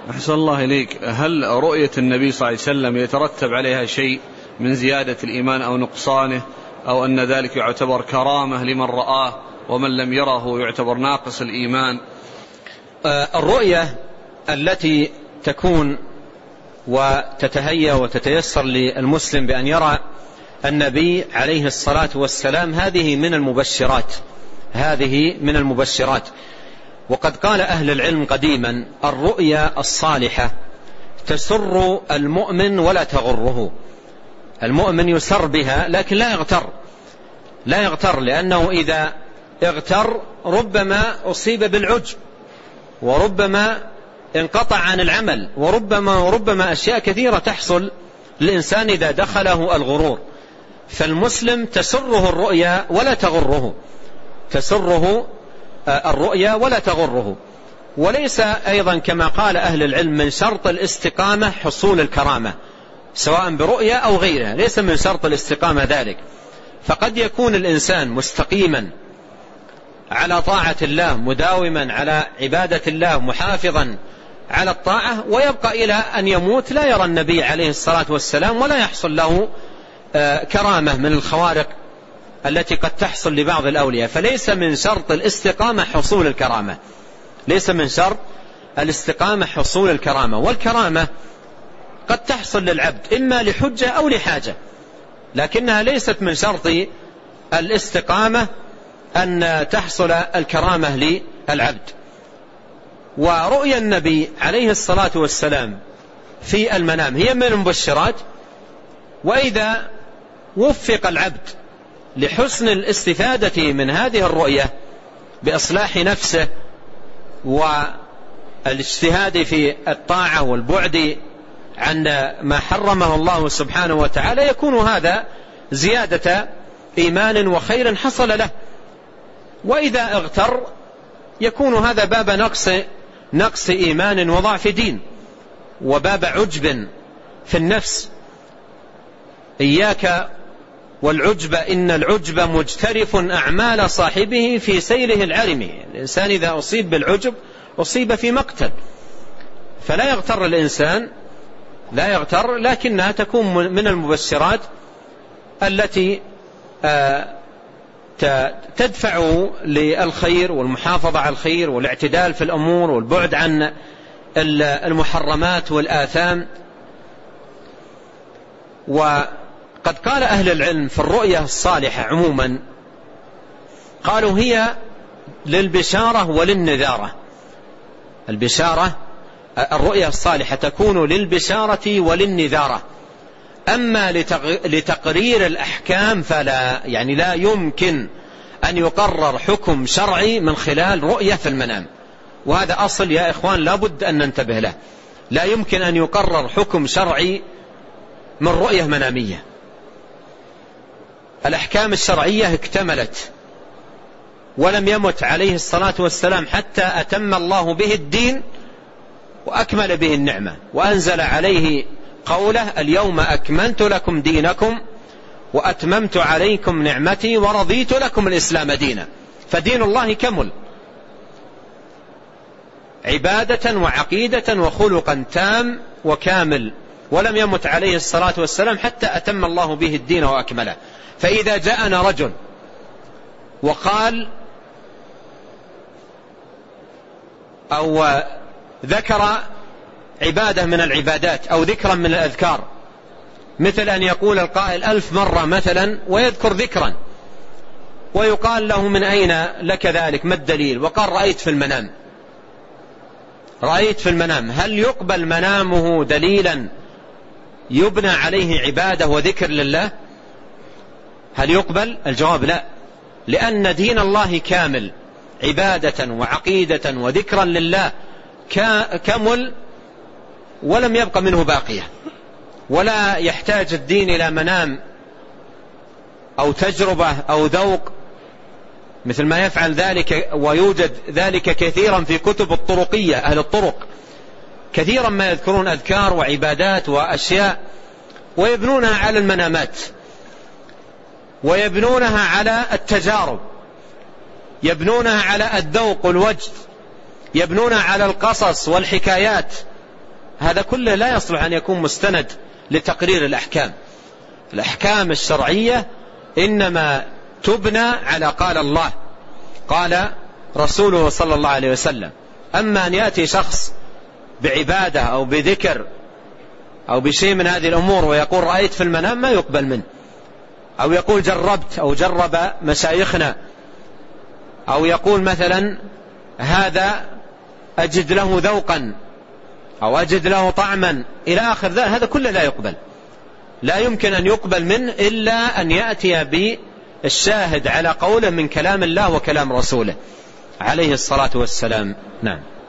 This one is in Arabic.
أحسن الله إليك. هل رؤية النبي صلى الله عليه وسلم يترتب عليها شيء من زيادة الإيمان أو نقصانه، أو أن ذلك يعتبر كرامة لمن رآه ومن لم يره يعتبر ناقص الإيمان؟ الرؤية التي تكون وتتهيأ وتتيسر للمسلم بأن يرى النبي عليه الصلاة والسلام هذه من المبشرات. وقد قال أهل العلم قديما: الرؤيا الصالحة تسر المؤمن ولا تغره. المؤمن يسر بها لكن لا يغتر، لأنه إذا اغتر ربما أصيب بالعجب، وربما انقطع عن العمل، وربما أشياء كثيرة تحصل للإنسان إذا دخله الغرور. فالمسلم تسره الرؤيا ولا تغره. وليس أيضا كما قال أهل العلم من شرط الاستقامة حصول الكرامة، سواء برؤيا أو غيرها، ليس من شرط الاستقامة ذلك. فقد يكون الإنسان مستقيما على طاعة الله، مداوما على عبادة الله، محافظا على الطاعة، ويبقى إلى أن يموت لا يرى النبي عليه الصلاة والسلام ولا يحصل له كرامة من الخوارق التي قد تحصل لبعض الأولياء. فليس من شرط الاستقامة حصول الكرامة، والكرامة قد تحصل للعبد إما لحجة أو لحاجة، لكنها ليست من شرط الاستقامة أن تحصل الكرامة للعبد. ورؤيا النبي عليه الصلاة والسلام في المنام هي من المبشرات. وإذا وفق العبد لحسن الاستفادة من هذه الرؤية بإصلاح نفسه والاجتهاد في الطاعة والبعد عن ما حرمه الله سبحانه وتعالى، يكون هذا زيادة إيمان وخير حصل له. وإذا اغتر يكون هذا باب نقص إيمان وضعف دين، وباب عجب في النفس. إياك والعجب، إن العجب مجترف أعمال صاحبه في سيره العرم. الإنسان إذا أصيب بالعجب أصيب في مقتل. فلا يغتر الإنسان، لكنها تكون من المبشرات التي تدفع للخير والمحافظة على الخير والاعتدال في الأمور والبعد عن المحرمات والآثام. وقد قال أهل العلم في الرؤية الصالحة عموما، قالوا هي للبشارة وللنذارة. الرؤية الصالحة تكون للبشارة وللنذارة. أما لتقرير الأحكام فلا، يعني لا يمكن أن يقرر حكم شرعي من خلال رؤية في المنام. وهذا أصل يا إخوان لابد أن ننتبه له. لا يمكن أن يقرر حكم شرعي من رؤية منامية. الأحكام الشرعية اكتملت، ولم يمت عليه الصلاة والسلام حتى أتم الله به الدين وأكمل به النعمة، وأنزل عليه قوله: اليوم أكملت لكم دينكم وأتممت عليكم نعمتي ورضيت لكم الإسلام دينا. فدين الله كمل عبادة وعقيدة وخلقا تام وكامل، ولم يمت عليه الصلاة والسلام حتى أتم الله به الدين وأكمله. فإذا جاءنا رجل وقال أو ذكر عبادة من العبادات أو ذكرا من الأذكار، مثل أن يقول القائل 1000 مرة مثلا ويذكر ذكرا، ويقال له: من أين لك ذلك؟ ما الدليل؟ وقال: رأيت في المنام. هل يقبل منامه دليلا يبنى عليه عبادة وذكر لله؟ هل يقبل؟ الجواب لا، لأن دين الله كامل عبادة وعقيدة وذكرا لله كمل ولم يبق منه باقية. ولا يحتاج الدين إلى منام أو تجربة أو ذوق، مثل ما يفعل ذلك، ويوجد ذلك كثيرا في كتب الطرقية. أهل الطرق كثيرا ما يذكرون أذكار وعبادات وأشياء ويبنونها على المنامات، ويبنونها على التجارب، يبنونها على الذوق والوجد، يبنونها على القصص والحكايات هذا كله لا يصلح أن يكون مستند لتقرير الأحكام. الأحكام الشرعية إنما تبنى على قال الله قال رسوله صلى الله عليه وسلم. أما أن يأتي شخص بعبادة أو بذكر أو بشيء من هذه الأمور ويقول رأيت في المنام، ما يقبل منه. أو يقول جربت أو جرب مشايخنا، أو يقول مثلا هذا أجد له ذوقا أو أجد له طعما إلى آخر ذلك، هذا كله لا يقبل. لا يمكن أن يقبل منه إلا أن يأتي بالشاهد على قوله من كلام الله وكلام رسوله عليه الصلاة والسلام. نعم.